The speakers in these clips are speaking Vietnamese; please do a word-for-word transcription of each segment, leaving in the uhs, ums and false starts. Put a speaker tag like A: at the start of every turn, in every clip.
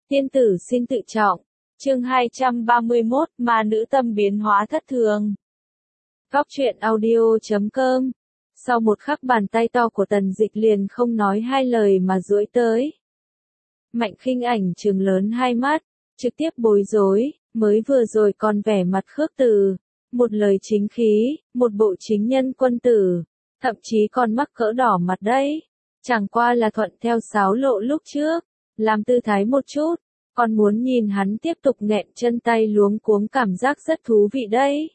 A: Tiên tử xin tự trọng. Chương hai trăm ba mươi mốt, ma nữ tâm biến hóa thất thường. Góc truyện audio chấm com. Sau một khắc bàn tay to của Tần Dịch liền không nói hai lời mà duỗi tới. Mạnh Khinh Ảnh trừng lớn hai mắt, trực tiếp bối rối, mới vừa rồi còn vẻ mặt khước từ, một lời chính khí, một bộ chính nhân quân tử, thậm chí còn mắc cỡ đỏ mặt đấy. Chẳng qua là thuận theo sáo lộ lúc trước, làm tư thái một chút, còn muốn nhìn hắn tiếp tục nghẹn chân tay luống cuống cảm giác rất thú vị đấy.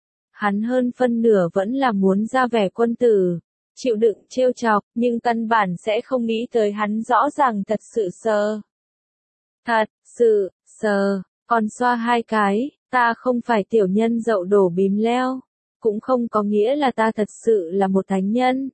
A: Hắn hơn phân nửa vẫn là muốn ra vẻ quân tử, chịu đựng trêu chọc, nhưng căn bản sẽ không nghĩ tới hắn rõ ràng thật sự sờ. Thật sự, sờ, còn xoa hai cái, ta không phải tiểu nhân dậu đổ bìm leo, cũng không có nghĩa là ta thật sự là một thánh nhân.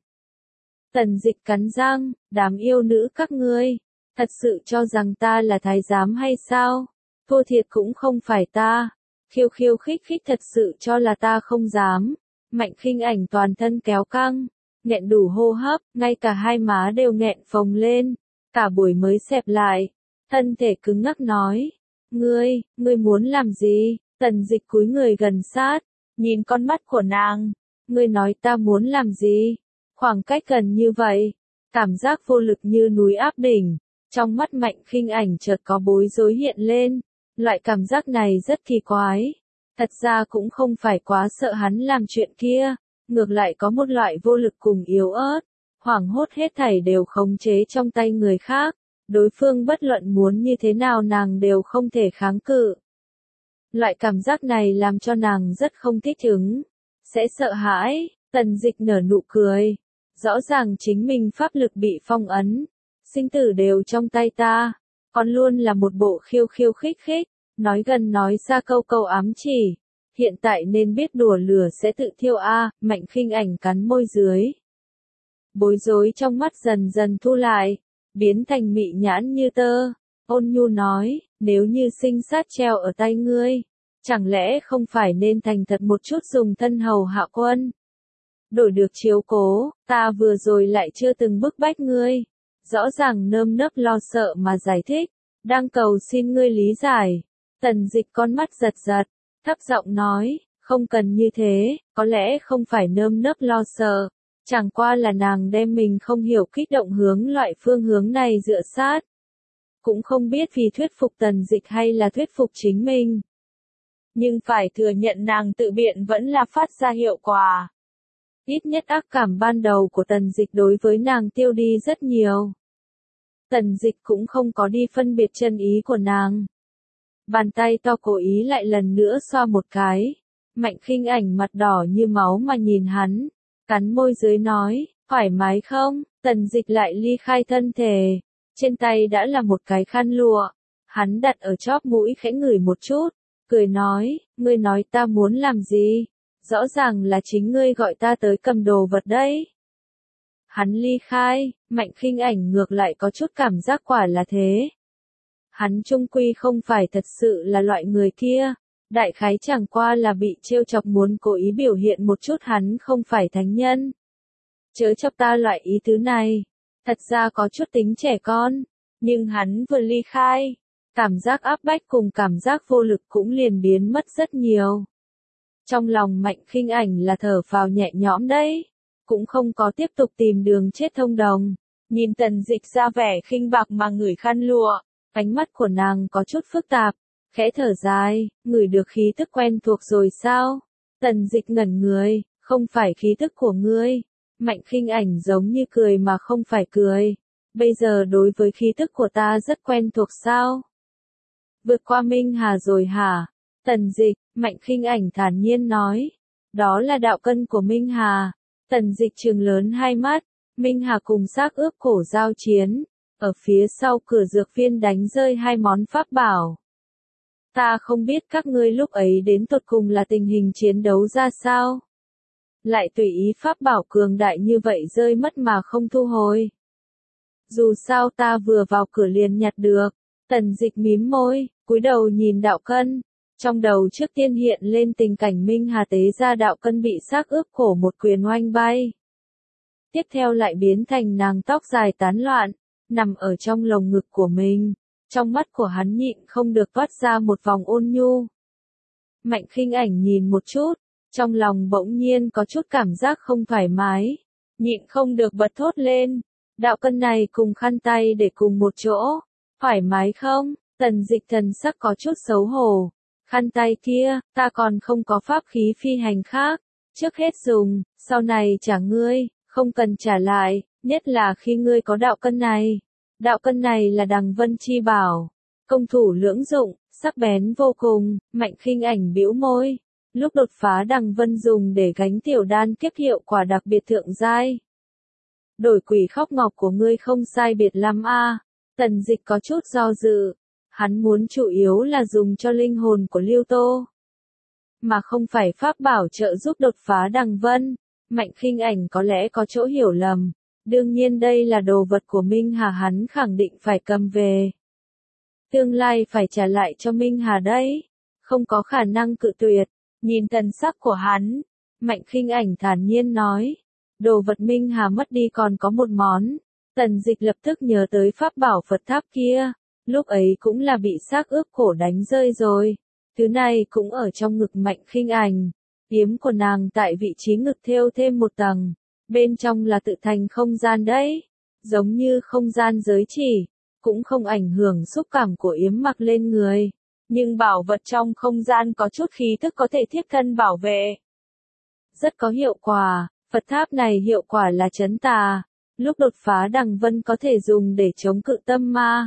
A: Tần Dịch cắn răng, đám yêu nữ các ngươi, thật sự cho rằng ta là thái giám hay sao? Thua thiệt cũng không phải ta, khiêu khiêu khích khích thật sự cho là ta không dám. Mạnh Khinh Ảnh toàn thân kéo căng, nghẹn đủ hô hấp, ngay cả hai má đều nghẹn phồng lên, cả buổi mới xẹp lại, thân thể cứng ngắc nói, ngươi, ngươi muốn làm gì? Tần Dịch cúi người gần sát, nhìn con mắt của nàng, ngươi nói ta muốn làm gì? Khoảng cách gần như vậy, cảm giác vô lực như núi áp đỉnh, trong mắt Mạnh Khinh Ảnh chợt có bối rối hiện lên, loại cảm giác này rất kỳ quái. Thật ra cũng không phải quá sợ hắn làm chuyện kia, ngược lại có một loại vô lực cùng yếu ớt, hoảng hốt hết thảy đều khống chế trong tay người khác, đối phương bất luận muốn như thế nào nàng đều không thể kháng cự. Loại cảm giác này làm cho nàng rất không thích ứng, sẽ sợ hãi. Tần Dịch nở nụ cười, rõ ràng chính mình pháp lực bị phong ấn, sinh tử đều trong tay ta, còn luôn là một bộ khiêu khiêu khích khích, nói gần nói xa câu câu ám chỉ, hiện tại nên biết đùa lửa sẽ tự thiêu a. Mạnh Khinh Ảnh cắn môi dưới, bối rối trong mắt dần dần thu lại, biến thành mị nhãn như tơ, ôn nhu nói, nếu như sinh sát treo ở tay ngươi, chẳng lẽ không phải nên thành thật một chút dùng thân hầu hạ quân? Đổi được chiếu cố, ta vừa rồi lại chưa từng bức bách ngươi, rõ ràng nơm nớp lo sợ mà giải thích, đang cầu xin ngươi lý giải. Tần Dịch con mắt giật giật, thấp giọng nói, không cần như thế, có lẽ không phải nơm nớp lo sợ, chẳng qua là nàng đem mình không hiểu kích động hướng loại phương hướng này dựa sát. Cũng không biết vì thuyết phục Tần Dịch hay là thuyết phục chính mình. Nhưng phải thừa nhận nàng tự biện vẫn là phát ra hiệu quả. Ít nhất ác cảm ban đầu của Tần Dịch đối với nàng tiêu đi rất nhiều. Tần Dịch cũng không có đi phân biệt chân ý của nàng. Bàn tay to cố ý lại lần nữa xoa một cái. Mạnh Khinh Ảnh mặt đỏ như máu mà nhìn hắn, cắn môi dưới nói, thoải mái không? Tần Dịch lại ly khai thân thể, trên tay đã là một cái khăn lụa. Hắn đặt ở chóp mũi khẽ ngửi một chút, cười nói, ngươi nói ta muốn làm gì? Rõ ràng là chính ngươi gọi ta tới cầm đồ vật đấy. Hắn ly khai, Mạnh Khinh Ảnh ngược lại có chút cảm giác quả là thế. Hắn chung quy không phải thật sự là loại người kia, đại khái chẳng qua là bị trêu chọc muốn cố ý biểu hiện một chút hắn không phải thánh nhân. Chớ chọc ta loại ý tứ này, thật ra có chút tính trẻ con, nhưng hắn vừa ly khai, cảm giác áp bách cùng cảm giác vô lực cũng liền biến mất rất nhiều. Trong lòng Mạnh Khinh Ảnh là thở phào nhẹ nhõm đấy, cũng không có tiếp tục tìm đường chết thông đồng. Nhìn Tần Dịch ra vẻ khinh bạc mà ngửi khăn lụa, ánh mắt của nàng có chút phức tạp, khẽ thở dài, ngửi được khí tức quen thuộc rồi sao? Tần Dịch ngẩn người, không phải khí tức của ngươi. Mạnh Khinh Ảnh giống như cười mà không phải cười, bây giờ đối với khí tức của ta rất quen thuộc sao? Vượt qua Minh Hà rồi hả? Tần Dịch, Mạnh Khinh Ảnh thản nhiên nói, đó là đạo cân của Minh Hà. Tần Dịch trừng lớn hai mắt, Minh Hà cùng xác ướp cổ giao chiến, ở phía sau cửa dược viên đánh rơi hai món pháp bảo. Ta không biết các ngươi lúc ấy đến tột cùng là tình hình chiến đấu ra sao. Lại tùy ý pháp bảo cường đại như vậy rơi mất mà không thu hồi. Dù sao ta vừa vào cửa liền nhặt được. Tần Dịch mím môi, cúi đầu nhìn đạo cân. Trong đầu trước tiên hiện lên tình cảnh Minh Hà tế ra đạo cân bị xác ướp cổ một quyền oanh bay. Tiếp theo lại biến thành nàng tóc dài tán loạn, nằm ở trong lồng ngực của mình. Trong mắt của hắn nhịn không được toát ra một vòng ôn nhu. Mạnh Khinh Ảnh nhìn một chút, trong lòng bỗng nhiên có chút cảm giác không thoải mái, nhịn không được bật thốt lên, đạo cân này cùng khăn tay để cùng một chỗ, thoải mái không? Tần Dịch thần sắc có chút xấu hổ, khăn tay kia, ta còn không có pháp khí phi hành khác, trước hết dùng, sau này trả ngươi, không cần trả lại, nhất là khi ngươi có đạo cân này. Đạo cân này là Đằng Vân chi bảo, công thủ lưỡng dụng, sắc bén vô cùng. Mạnh Khinh Ảnh bĩu môi, lúc đột phá Đằng Vân dùng để gánh tiểu đan kiếp hiệu quả đặc biệt thượng giai. Đổi quỷ khóc ngọc của ngươi không sai biệt lắm a. Tần Dịch có chút do dự, hắn muốn chủ yếu là dùng cho linh hồn của Lưu Tô, mà không phải pháp bảo trợ giúp đột phá Đằng Vân. Mạnh Khinh Ảnh có lẽ có chỗ hiểu lầm. Đương nhiên đây là đồ vật của Minh Hà, hắn khẳng định phải cầm về. Tương lai phải trả lại cho Minh Hà đấy. Không có khả năng cự tuyệt. Nhìn thần sắc của hắn, Mạnh Khinh Ảnh thản nhiên nói. Đồ vật Minh Hà mất đi còn có một món. Tần Dịch lập tức nhớ tới pháp bảo Phật tháp kia. Lúc ấy cũng là bị xác ướp cổ đánh rơi rồi. Thứ này cũng ở trong ngực Mạnh Khinh Ảnh. Yếm của nàng tại vị trí ngực thêu thêm một tầng. Bên trong là tự thành không gian đấy, giống như không gian giới chỉ, cũng không ảnh hưởng xúc cảm của yếm mặc lên người. Nhưng bảo vật trong không gian có chút khí thức có thể thiếp thân bảo vệ. Rất có hiệu quả, Phật tháp này hiệu quả là trấn tà, lúc đột phá Đằng Vân có thể dùng để chống cự tâm ma.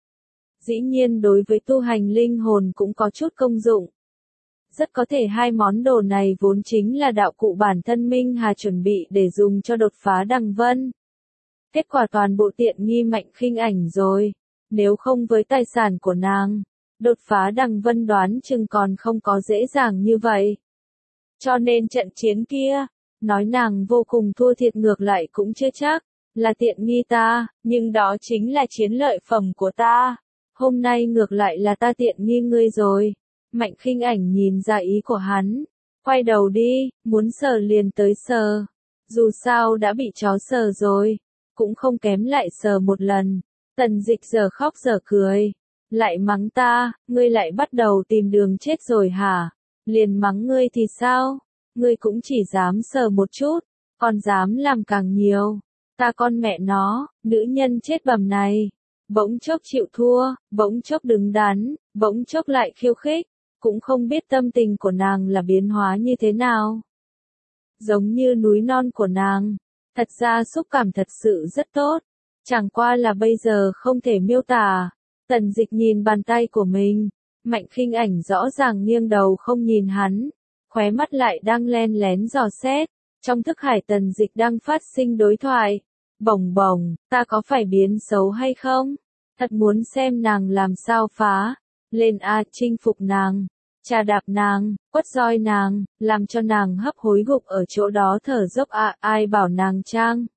A: Dĩ nhiên đối với tu hành linh hồn cũng có chút công dụng. Rất có thể hai món đồ này vốn chính là đạo cụ bản thân Minh Hà chuẩn bị để dùng cho đột phá Đằng Vân. Kết quả toàn bộ tiện nghi Mạnh Khinh Ảnh rồi. Nếu không với tài sản của nàng, đột phá Đằng Vân đoán chừng còn không có dễ dàng như vậy. Cho nên trận chiến kia, nói nàng vô cùng thua thiệt ngược lại cũng chưa chắc, là tiện nghi ta, nhưng đó chính là chiến lợi phẩm của ta. Hôm nay ngược lại là ta tiện nghi ngươi rồi. Mạnh Khinh Ảnh nhìn ra ý của hắn, quay đầu đi, muốn sờ liền tới sờ. Dù sao đã bị chó sờ rồi, cũng không kém lại sờ một lần. Tần Dịch giờ khóc giờ cười, lại mắng ta, ngươi lại bắt đầu tìm đường chết rồi hả? Liền mắng ngươi thì sao? Ngươi cũng chỉ dám sờ một chút, còn dám làm càng nhiều. Ta con mẹ nó, nữ nhân chết bầm này, bỗng chốc chịu thua, bỗng chốc đứng đắn, bỗng chốc lại khiêu khích. Cũng không biết tâm tình của nàng là biến hóa như thế nào. Giống như núi non của nàng, thật ra xúc cảm thật sự rất tốt, chẳng qua là bây giờ không thể miêu tả. Tần Dịch nhìn bàn tay của mình, Mạnh Khinh Ảnh rõ ràng nghiêng đầu không nhìn hắn, khóe mắt lại đang len lén dò xét, trong thức hải Tần Dịch đang phát sinh đối thoại. Bồng bồng, ta có phải biến xấu hay không? Thật muốn xem nàng làm sao phá, lên a chinh phục nàng. Trà đạp nàng, quất roi nàng, làm cho nàng hấp hối gục ở chỗ đó thở dốc à, ai bảo nàng trang.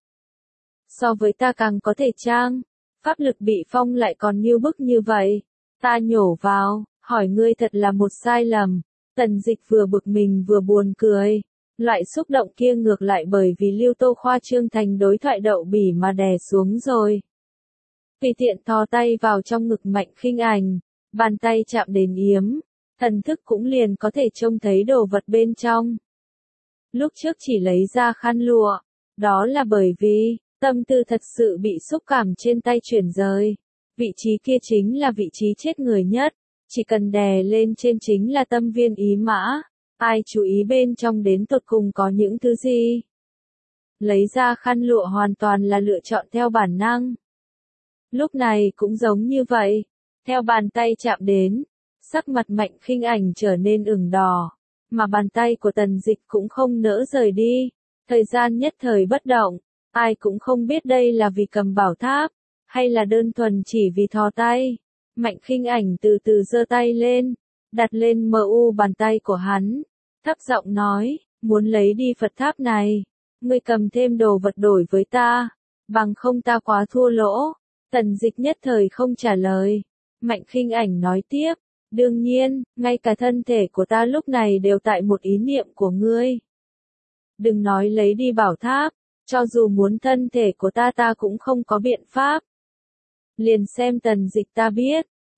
A: So với ta càng có thể trang, pháp lực bị phong lại còn nghiêu bức như vậy. Ta nhổ vào, hỏi ngươi thật là một sai lầm. Tần Dịch vừa bực mình vừa buồn cười. Loại xúc động kia ngược lại bởi vì Lưu Tô khoa trương thành đối thoại đậu bỉ mà đè xuống rồi. Vì tiện thò tay vào trong ngực Mạnh Khinh Ảnh, bàn tay chạm đến yếm. Thần thức cũng liền có thể trông thấy đồ vật bên trong. Lúc trước chỉ lấy ra khăn lụa, đó là bởi vì, tâm tư thật sự bị xúc cảm trên tay chuyển rời. Vị trí kia chính là vị trí chết người nhất, chỉ cần đè lên trên chính là tâm viên ý mã. Ai chú ý bên trong đến tột cùng có những thứ gì? Lấy ra khăn lụa hoàn toàn là lựa chọn theo bản năng. Lúc này cũng giống như vậy, theo bàn tay chạm đến. Sắc mặt Mạnh Khinh Ảnh trở nên ửng đỏ, mà bàn tay của Tần Dịch cũng không nỡ rời đi. Thời gian nhất thời bất động, ai cũng không biết đây là vì cầm bảo tháp, hay là đơn thuần chỉ vì thò tay. Mạnh Khinh Ảnh từ từ giơ tay lên, đặt lên mờ u bàn tay của hắn, thấp giọng nói, muốn lấy đi Phật tháp này, ngươi cầm thêm đồ vật đổi với ta, bằng không ta quá thua lỗ. Tần Dịch nhất thời không trả lời. Mạnh Khinh Ảnh nói tiếp. Đương nhiên, ngay cả thân thể của ta lúc này đều tại một ý niệm của ngươi. Đừng nói lấy đi bảo tháp, cho dù muốn thân thể của ta ta cũng không có biện pháp. Liền xem Tần Dịch ta biết,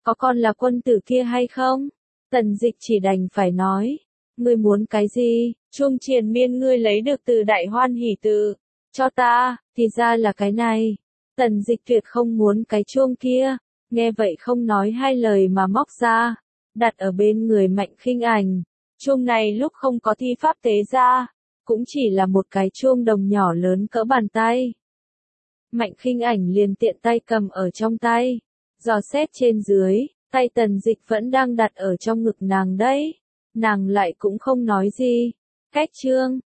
A: có còn là quân tử kia hay không? Tần Dịch chỉ đành phải nói, ngươi muốn cái gì? Chuông triền miên ngươi lấy được từ Đại Hoan Hỷ Tự, cho ta, thì ra là cái này. Tần Dịch tuyệt không muốn cái chuông kia, nghe vậy không nói hai lời mà móc ra, đặt ở bên người Mạnh Khinh Ảnh. Chuông này lúc không có thi pháp tế ra, cũng chỉ là một cái chuông đồng nhỏ lớn cỡ bàn tay. Mạnh Khinh Ảnh liền tiện tay cầm ở trong tay, dò xét trên dưới, tay Tần Dịch vẫn đang đặt ở trong ngực nàng đấy. Nàng lại cũng không nói gì. Cách chương